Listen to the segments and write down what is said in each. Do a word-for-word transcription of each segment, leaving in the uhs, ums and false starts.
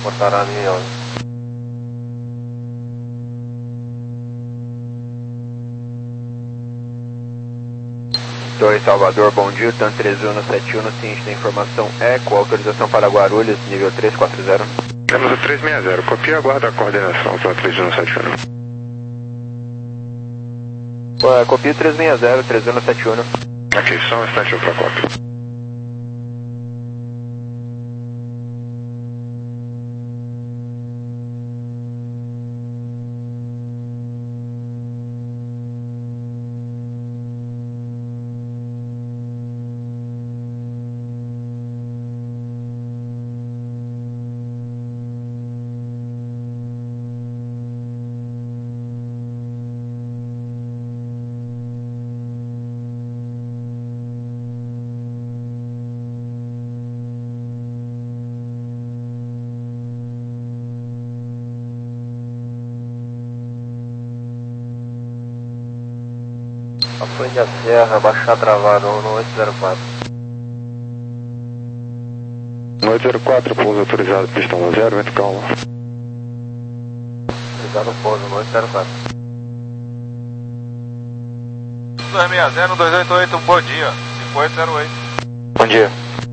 Portará avião. Torre Salvador, bom dia, TAM treze um sete um, ciente da informação Eco, autorização para Guarulhos, nível três quatro zero. Temos o três seis zero, copia e aguarda a coordenação, TAM treze um sete um. Uh, copia três seis zero, treze um sete um. Ok, só um instante para cópia. Ações da Serra, baixar travado, um oito zero quatro. um oito zero quatro, pouso autorizado, pistão zero, vento calmo. Autorizado pouso, um oito zero quatro. dois seis zero, dois oito oito, bom dia, cinco oito zero oito. Bom dia.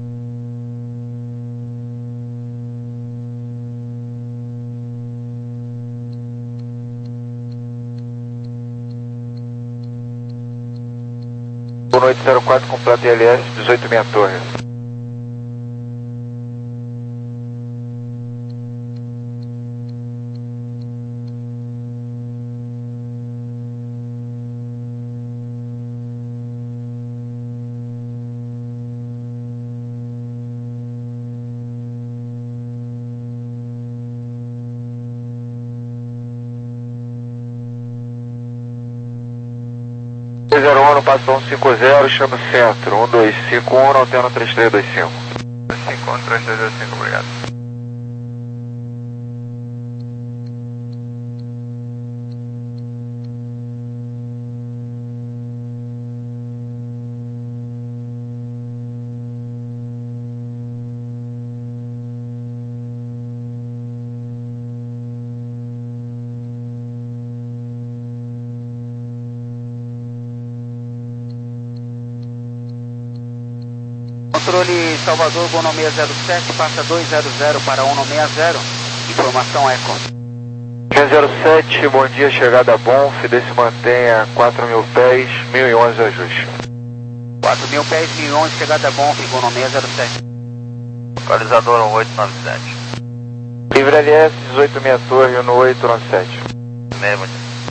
um oito zero quatro, completo I L S, dezoito meia torre. dois zero um, no passo um cinco zero, chama o centro, um dois cinco um, não tem no três três dois cinco. cinco um, três três dois cinco, obrigado. Controle Salvador, Bonomia zero sete, passa dois zero zero para um seis zero, informação Eco. zero sete, bom dia, chegada bom, Fidesz mantenha quatro mil pés, mil e onze ajuste. quatro mil pés, mil e onze, chegada bom, Bonomia zero sete. Localizador um oito nove sete. Livre L S, dezoito meia torre, no oito nove sete. Mesmo.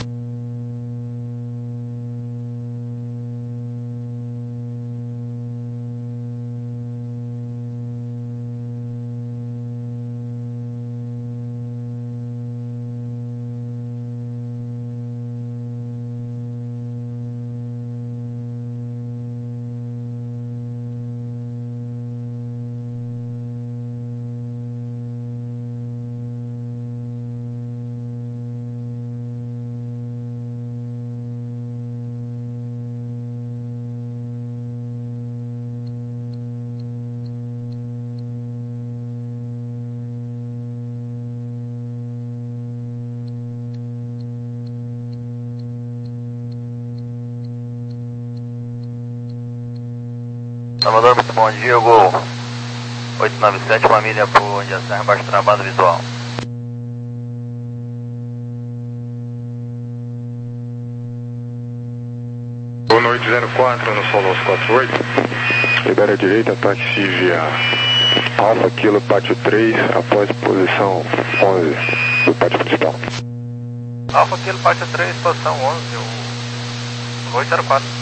Salvador, muito bom dia, Gol oito nove sete, uma milha por onde a Serra, baixo travado visual. um oito zero quatro, no Solos quatro oito, libera a direita, táxi via Alfa Kilo, pátio três, após posição onze do pátio principal. Alfa Kilo, pátio três, posição onze, o oito zero quatro.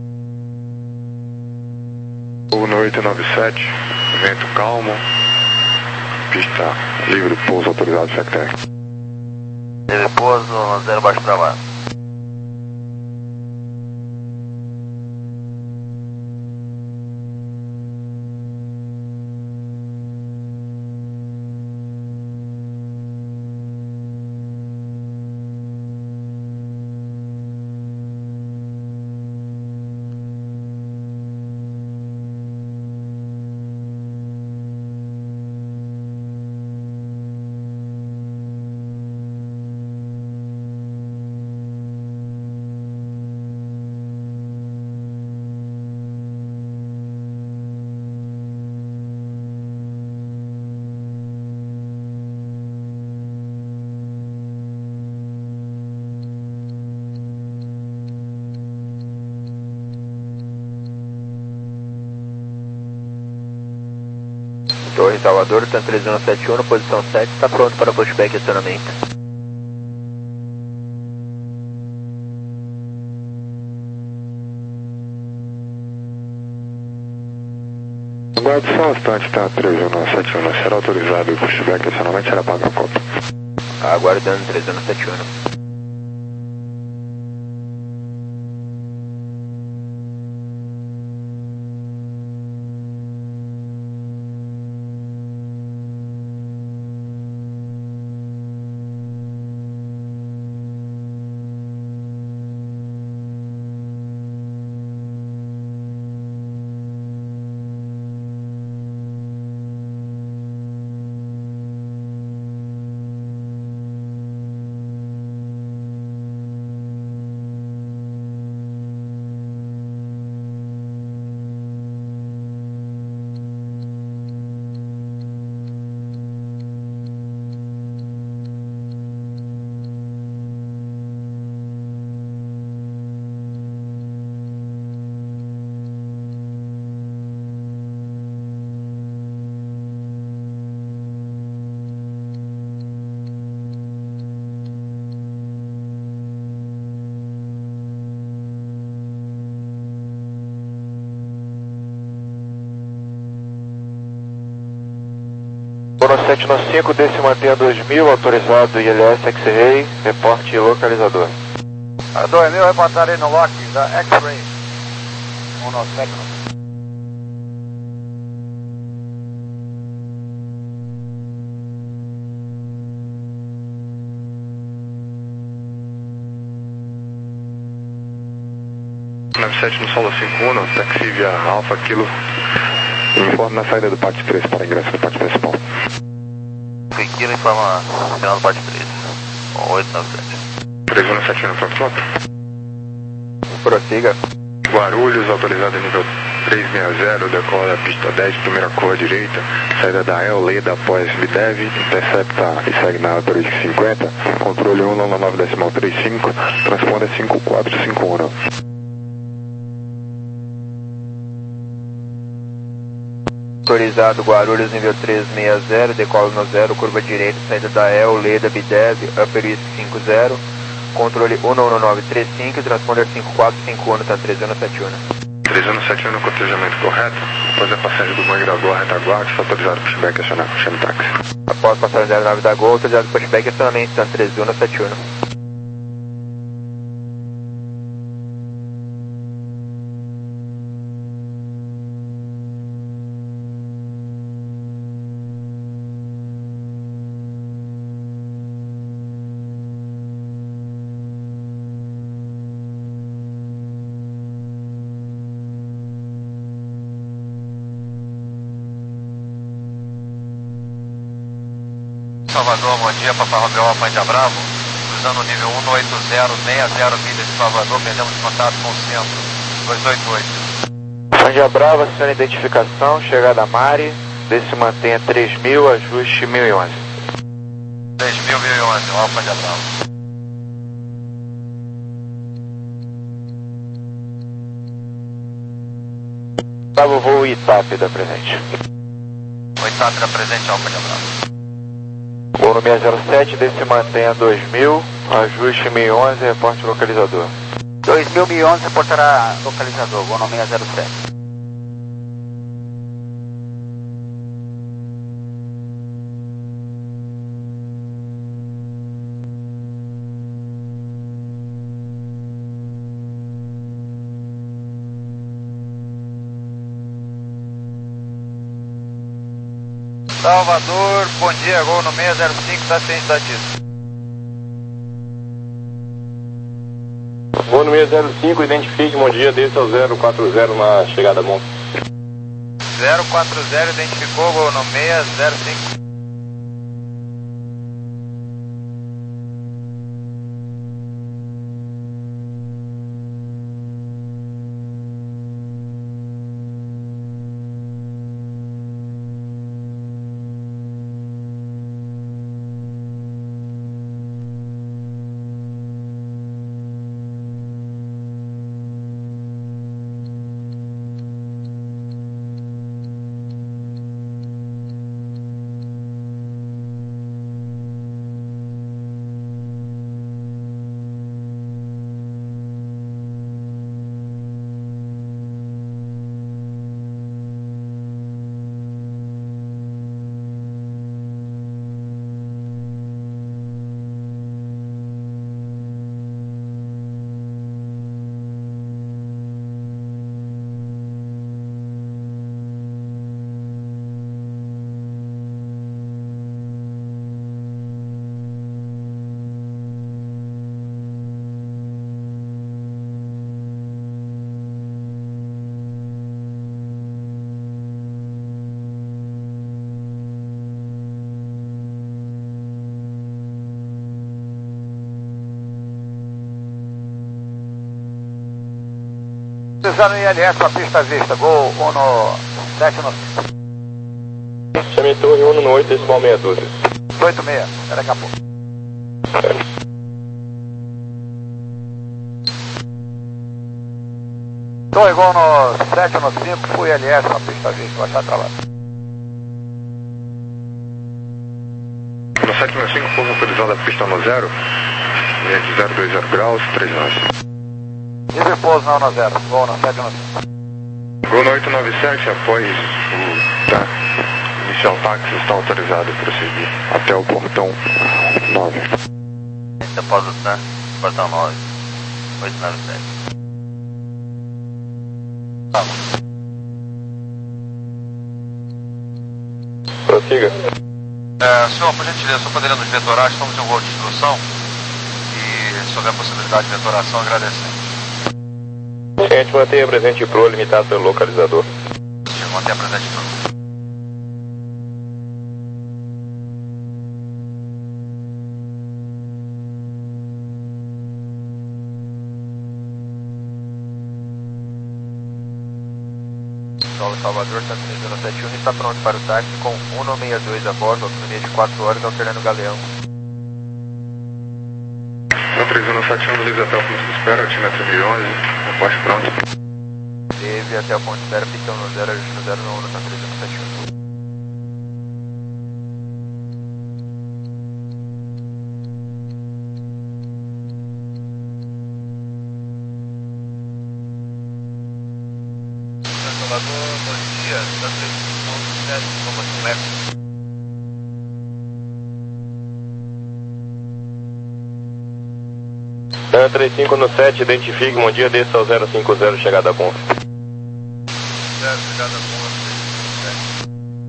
um oito nove sete, vento calmo, pista livre, pouso autorizado, Sectec. Livre pouso, zero baixo travado. Torre Salvador, Tanto três um sete um, posição sete, está pronto para pushback e acionamento. Aguarde só um instante, tá? três um sete um, será autorizado o pushback e acionamento, será pago a copa. Aguardando três um sete um. sete nove cinco, desse mantenha dois mil, autorizado I L S X-Ray, reporte localizador. A dois mil, reportarei no lock da X-Ray. um nove sete. nove sete no solo cinco um, táxi via Alfa Kilo. Informe na saída do pátio três para ingresso do pátio principal. Kilo informa final do pátio três. oito nove sete. três um sete um, pronto, pronto. Prossiga. Guarulhos, autorizado nível trezentos e sessenta, decola pista dez, primeira curva direita, saída da El, Leda após Videv, intercepta e segue na altura de cinquenta, controle um nove nove decimal trinta e cinco, transponda cinco quatro cinco um. Autorizado Guarulhos nível trezentos e sessenta, decola no zero, curva direita, saída da El, Leda, Bidev, Upper East cinco zero, controle um nove nove três cinco, transponder cinco quatro cinco um, tá três um sete um. três um sete um no cotejamento correto, após a passagem do Mangue da Gol, retaguarda, está autorizado pushback e acionar, chame táxi. Após passagem zero nove da Gol, autorizado pushback e acionamento, tá três um sete um. Salvador, bom dia, Papa Romeo Alpândia Bravo, cruzando o nível um oito zero seis zero milhas de Salvador, perdemos contato com o centro, dois oito oito. Alpândia Bravo, aciona identificação, chegada a Mari, desse mantenha três mil, ajuste mil e onze. três mil, mil e onze, Alpândia Bravo. Bravo, voo Itap da presente. O Itap da presente, Alpândia Bravo. Voo no seis zero sete, desse mantenha dois mil, ajuste mil e onze, reporte localizador. dois mil, mil e onze, reportará localizador, voo no seis zero sete. Salvador, bom dia, Gol no seis zero cinco, está ciente da disso. Voo no seis zero cinco, identifique, bom dia, desde ao zero quatro zero na chegada a Monte. zero quatro zero, identificou, Gol no seis zero cinco. Pisando em I L S para pista vista, gol um no sete no Chame torre um no oito, decimal meia dúzia. oito seis, é daqui a pouco. É. Torre gol no sete no cinco, fui I L S para pista vista, vai achar trabalho. No sete no cinco, pouso autorizado a pista no zero, vento zero dois zero graus, três nós. Livre pouso não no zero, gol no sete no cinco. Gol no oito nove sete, após o tá, inicial táxi, está autorizado a prosseguir até o portão nove. Depósito, né? Portão nove, oito nove sete. Tá. Prossiga. É, senhor, por gentileza, só poderia nos vetorar, estamos em um voo de instrução e se houver possibilidade de vetoração, agradecemos. Gente, mantenha presente pro limitado pelo localizador. Mantenha presente pro. Solo Salvador, Santa Teresa sete um, está pronto para o táxi com um nove seis dois a bordo, autonomia de quatro horas, alternando o Galeão. três um sete um, Luiz até o ponto de espera, altímetro mil e onze, reposte pronto. Teve até o ponto de espera, pistão no zero, ajuste no zero no um, Santa Teresa sete um. Salvador, bom dia, Santa Teresa sete, informação Eco. três cinco no sete, identifique, bom dia, desça ao zero cinco zero, chegada a ponto. zero, chegada a ponto, sete.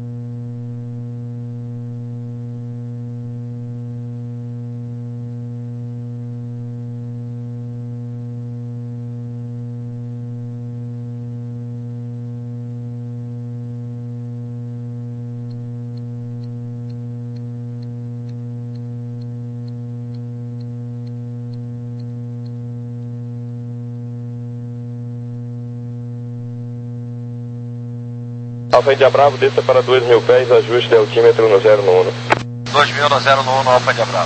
Alfa India Bravo, desça para dois mil pés, ajuste de altímetro no zero no um. dois mil no zero no um, Alfa India Bravo.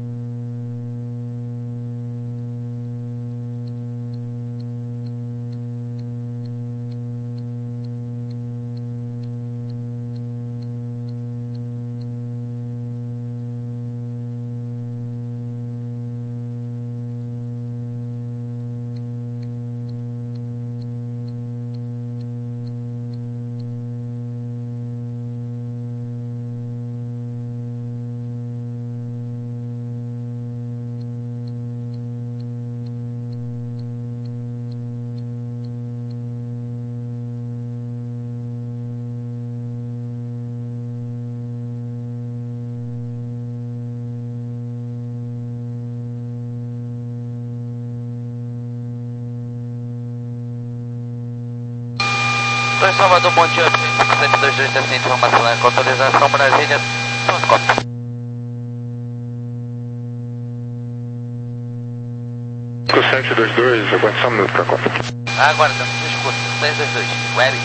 Oi, Salvador, bom dia. sete dois dois, essa informação é com autorização Brasília. sete dois dois, aguenta só um minuto para a Copa. Agora, escuta, seis dois dois, Web.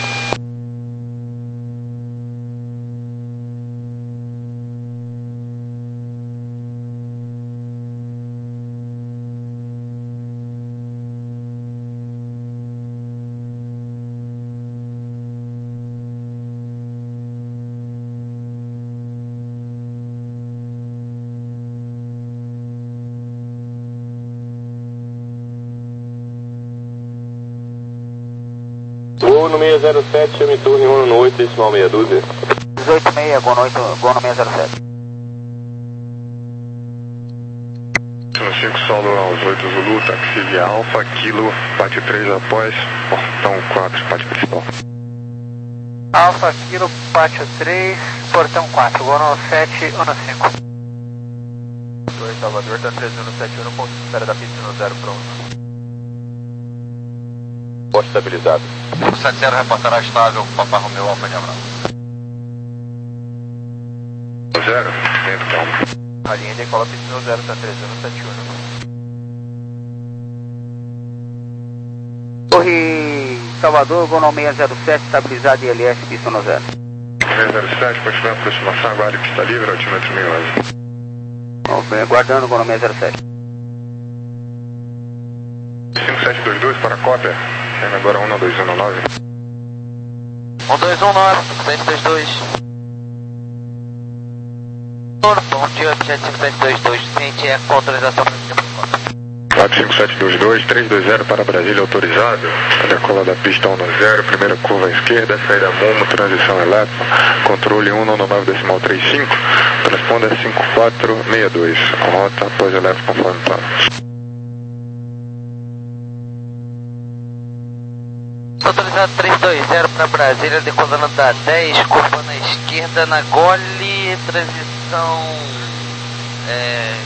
Voo no seis zero sete, chame torre um no oito, decimal meia dúzia. dezoito seis, gol no, oito, gol no seis zero sete. No cinco solo aos oito Zulu, táxi via Alfa, Kilo, Pátio três após, portão quatro, pátio principal. Alfa, Kilo, Pátio três, portão quatro, gol no sete ou no cinco. Torre Salvador, Santa Teresa no sete um, ponto de espera da pista no zero, pronto. Poste estabilizado. sete zero reportará estável, Papa Romeu, Alfa India Bravo. Zero, dentro calma. A linha decola pista no zero, Santa Teresa no sete um. Torre Salvador, gol no seis zero sete, estabilizado I L S, pista no zero. seis zero sete, continua a aproximação, aguarde pista livre, altímetro mil e onze. Aguardando, gol no seis zero sete. cinco sete dois dois para a cópia, saindo agora um dois um nove. um dois um nove, cinco sete dois dois. Bom dia, objeto cinco sete dois dois, ciente é com autorização para quatro cinco sete dois dois, três dois zero para Brasília, autorizado. Decola da pista um zero, primeira curva à esquerda, saída Momo, transição elétrica, controle um nove nove decimal trinta e cinco, responda cinco quatro seis dois, rota após elétrico conforme plano. Autorizado três dois zero para Brasília, decolando da dez, curva na esquerda, na gole, transição... É...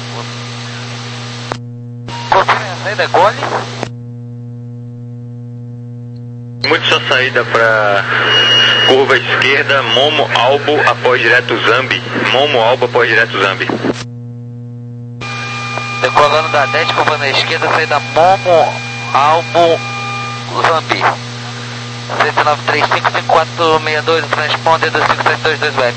Confirme a saída, gole. Muito sua saída para curva esquerda, Momo, Albo, após direto Zambi. Momo, Albo, após direto Zambi. Decolando da dez, curva na esquerda, saída Momo, Albo, Zambi. sete nove três cinco cinco quatro seis dois, o transponder do cinco sete dois dois web.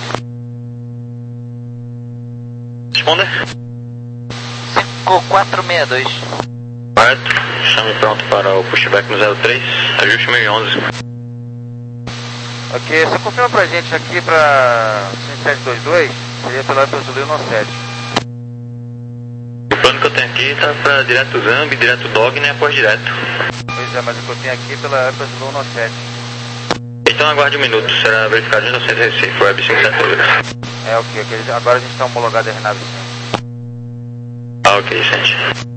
Responder. cinco quatro seis dois. Correto. Estamos pronto para o pushback no zero três, ajuste mil e onze. Ok, você confirma pra gente aqui pra cinco sete dois dois, seria pela Brasil no sete. O plano que eu tenho aqui está para direto Zambi, direto Dogner e após direto. Pois é, mas o que eu tenho aqui pela Brasil no sete. Então aguarde um minuto, será verificado junto ao centro de Recife, web cinco sete dois. É, ok, ok, agora a gente está homologado a R N A V sim. Ah, ok, gente.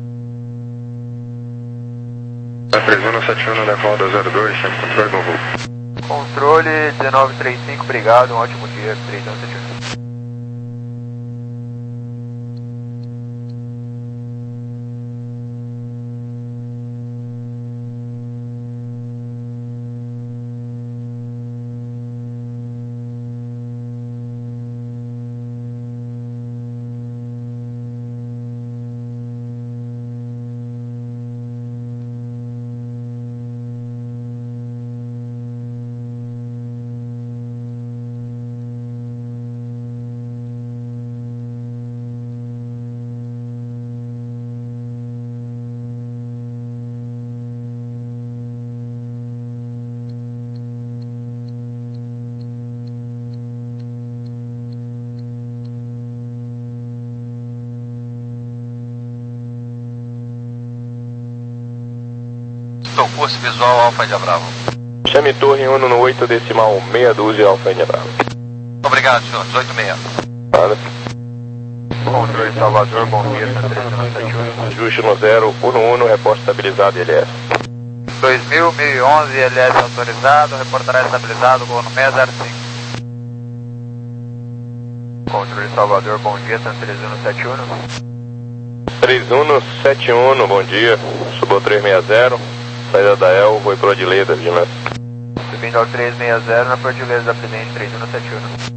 Tá presumo sete um da Valda zero dois, chama controle do voo. Controle dezenove trinta e cinco, obrigado, um ótimo dia, três um sete um. Estou curso visual Alfa India Bravo. Chame torre um no oito decimal meia dúzia Alfa India Bravo. Obrigado, senhor. dezoito seis. Nada. Controle Salvador, bom dia, três um sete um. Ajuste no zero, um um, reporte estabilizado I L S. dois mil, mil e onze, I L S autorizado, reportará estabilizado, gol no seis zero cinco. Controle Salvador, bom dia, três um sete um. três um sete um, bom dia. Subiu três seis zero, saída da El, vou para Odileda, vigilância. Subindo ao três seis zero na Pordileza da Presidente, três um sete um.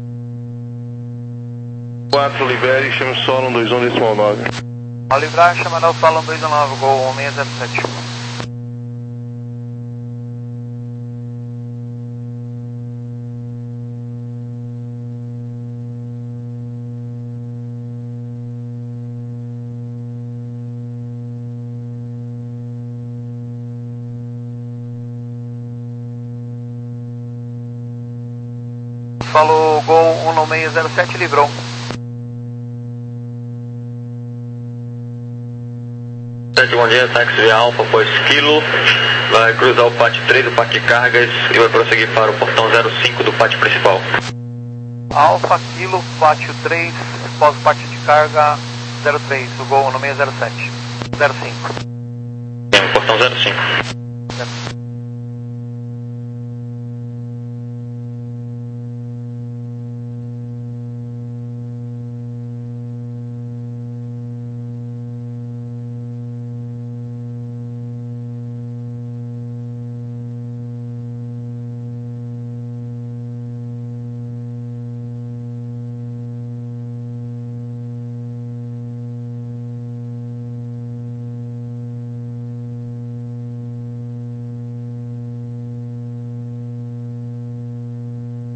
quatro, libere, chame solo um dois um decimal nove. Ao livrar, chama no solo um dois um nove, gol seis zero sete. Falou, gol um seis zero sete, livrou. Bom dia, táxi via Alfa, após Kilo, vai cruzar o pátio três do pátio de cargas e vai prosseguir para o portão zero cinco do pátio principal. Alfa, Kilo, pátio três, pós pátio de carga zero três, o gol no seis zero sete, zero cinco. Tem, portão zero cinco.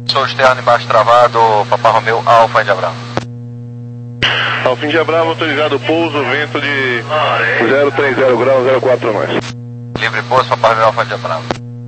Sou externo embaixo travado, Papa Romeu, Alfa Índia Bravo. Alfa Índia Bravo, autorizado pouso, vento de zero três zero graus, zero quatro mais. Livre pouso, Papa Romeu, Alfa Índia Bravo.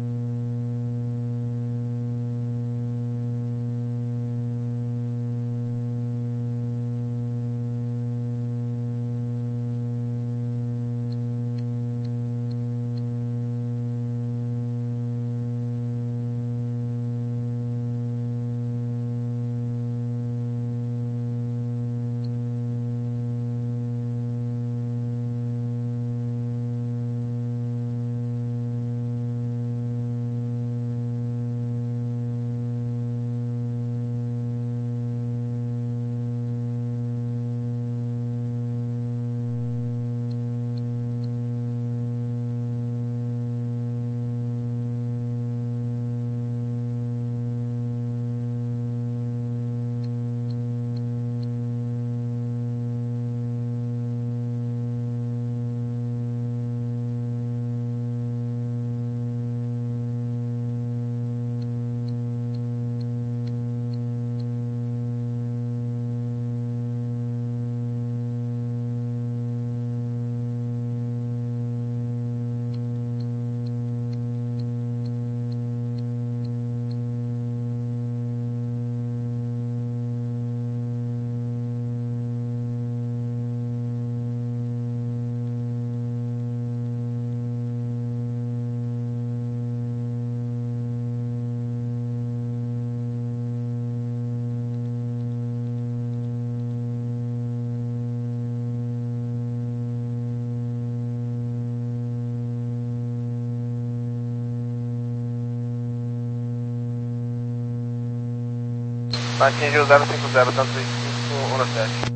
Atingiu zero cinco zero, tanto cinco um sete.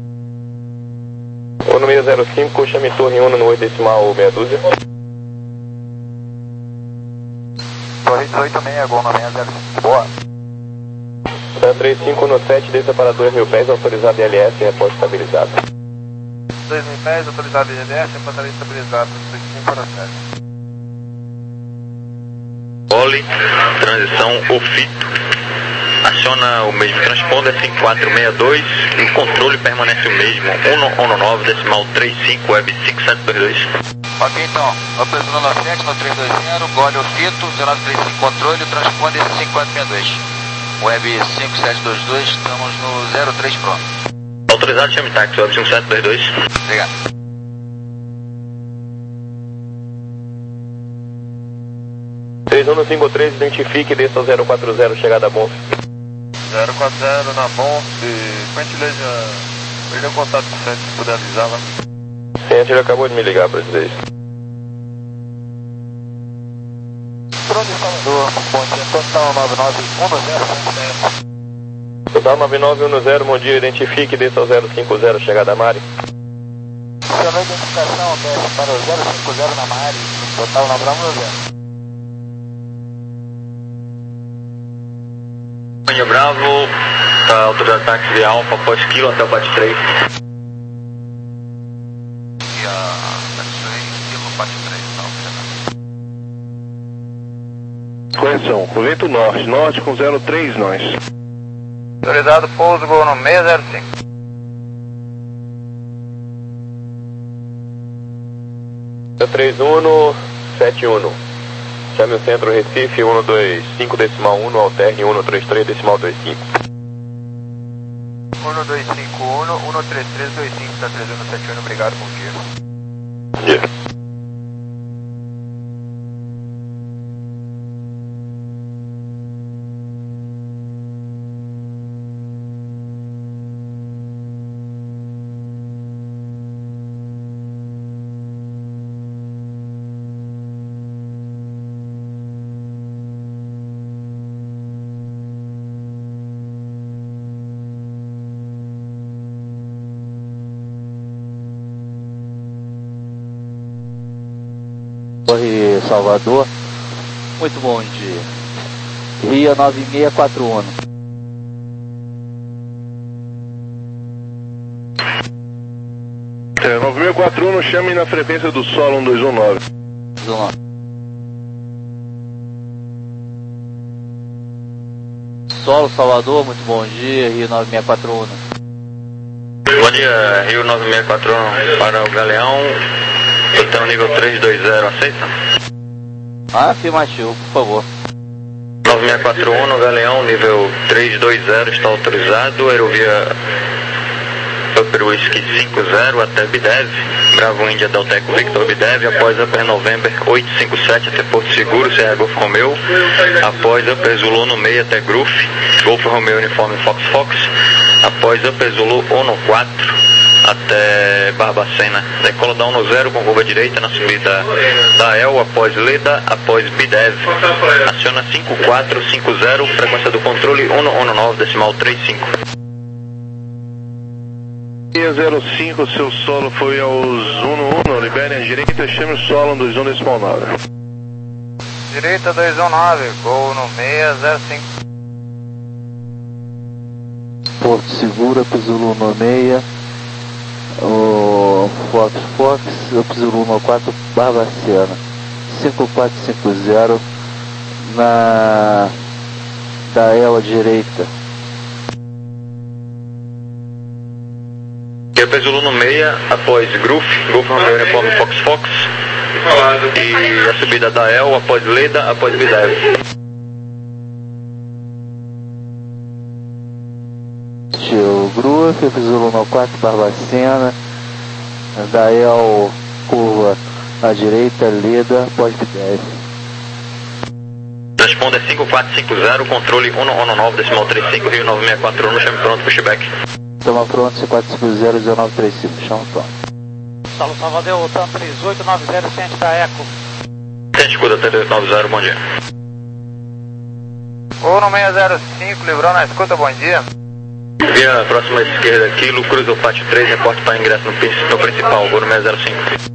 O número zero cinco, chame torre um no oito decimal meia dúzia. Torre dezoito seis, gol no seis zero cinco, boa. três cinco no sete, desça para dois mil pés, autorizado I L S, repórter estabilizado. dois mil pés, autorizado I L S, repórter estabilizado, três cinco no sete. Poli, transição ofito. Aciona o mesmo transponder cinco quatro seis dois e o controle permanece o mesmo, um nove decimal trinta e cinco, web cinco sete dois dois. Ok, então, operador nove sete no três dois zero, gole o fito, zero nove três cinco controle, transponder cinco quatro seis dois. Web cinco sete dois dois, estamos no zero três pronto. Autorizado, chame táxi, web cinco sete dois dois. Obrigado. três um cinco três, identifique, desça ao zero quatro zero, chegada a Bonf. zero quatro zero na Bonf, por gentileza, perdeu contato com o sete, se puder avisar lá. Sim, ele acabou de me ligar para dizer isso. Pronto, Salvador, bom dia, total nove nove um zero. Total nove nove um zero, bom dia, identifique, desça ao zero cinco zero, chegada a Mari. Acionou a identificação, desce para o zero cinco zero na Mari, total nove nove um zero. Índia Bravo, tá autorizado táxi via Alfa, após quilo até o Pat três. E a Pat três, quilo Pat três, não, Correção, o vento norte, norte com zero três nós. Autorizado pouso, gol no seis zero cinco. três um sete um. Chame o centro Recife, um dois cinco decimal um, alterne um três três decimal dois cinco. um dois cinco um, um três três dois cinco, tá três um sete um, obrigado, bom dia. Yeah. Torre Salvador, muito bom dia. Rio nove seis quatro um. É, nove seis quatro um, chame na frequência do solo um dois um nove. Solo, Salvador, muito bom dia, Rio nove seis quatro um. Bom dia, Rio nove seis quatro um para o Galeão, hotel nível três dois zero, aceita? Afirmativo, por favor. nove seis quatro um no Galeão, nível três dois zero, está autorizado, aerovia Upper Whiskey cinco zero até Bidev, Bravo Índia Delteco Victor Bidev, após Upper November oito cinco sete até Porto Seguro, Sierra Golf Romeo, após Upper Zulu no meio até Groof, Golf Romeo Uniforme Fox Fox, após Upper Zulu Ono quatro até Barbacena, decola da Ono zero com curva direita na subida da El, após Leda, após Bidev, aciona cinco quatro cinco zero, frequência do controle Ono Ono nove, decimal trinta e cinco. zero cinco, seu solo foi aos um um, libere a direita, chame o solo dos um decimal nove. Direita dois um nove, gol no seis zero cinco. Porto Seguro, Zulu no meia, o Fox Fox, Zulu no quatro, Barbacena, cinco quatro cinco zero, na da ela direita. Upper Zulu no meia, após Groof, Golf Romeo Uniforme Fox Fox, e a subida da El, após Leda, após Bidev. Tio Groof, Upper Zulu no quatro, Barbacena, da El, curva à direita, Leda, após Bidev. Transponder cinco quatro cinco zero, controle um um nove, decimal trinta e cinco, Rio nove seis quatro um, chame pronto, pushback. Toma pronto, C quatro cinco zero, um nove três cinco, chama pronto. Salo Salvador, hotel três oito nove zero, ciente da Eco. Ciente, escuda três oito nove zero, bom dia. Gol no seis zero cinco, livrou na escuta, bom dia. Via próxima esquerda, Kilo, cruza o pátio três, reporte para ingresso no, no principal, gol no seis zero cinco.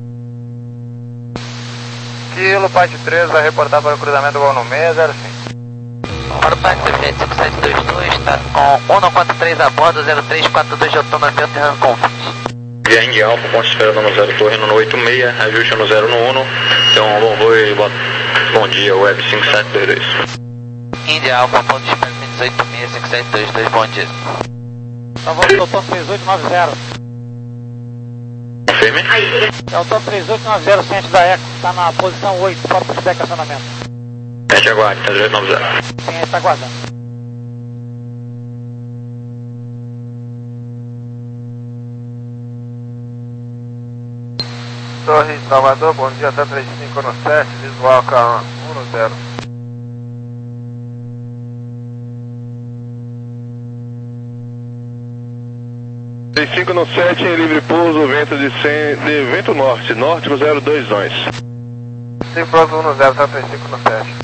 Kilo, pátio três, vai reportar para o cruzamento gol no seis zero cinco. Para o Pax cinco sete dois dois, está com um quatro três a bordo, zero três quatro dois de autônomo avião Terran Comfort. Via Indy Alpha, ponte esperando no zero Torre no oito seis, ajuste no zero no um, então bom voo e bom, bom dia, Web cinco sete dois dois. Indy Alpha, ponto de espera dezoito seis cinco sete dois dois, bom dia. Salvador, autônomo três oito nove zero. Confirme? É o autônomo três oito nove zero, ciente da Eco, está na posição oito, para o pushback acionamento. Ciente, aguarde, três oito nove zero. Sim, está aguardando. Torre Salvador, bom dia, até três cinco no sete, visual K um no zero. três cinco no sete, em livre pouso, vento de, cem, de vento norte, norte com zero dois nós. Sim, pronto, um no zero, até três cinco no sete.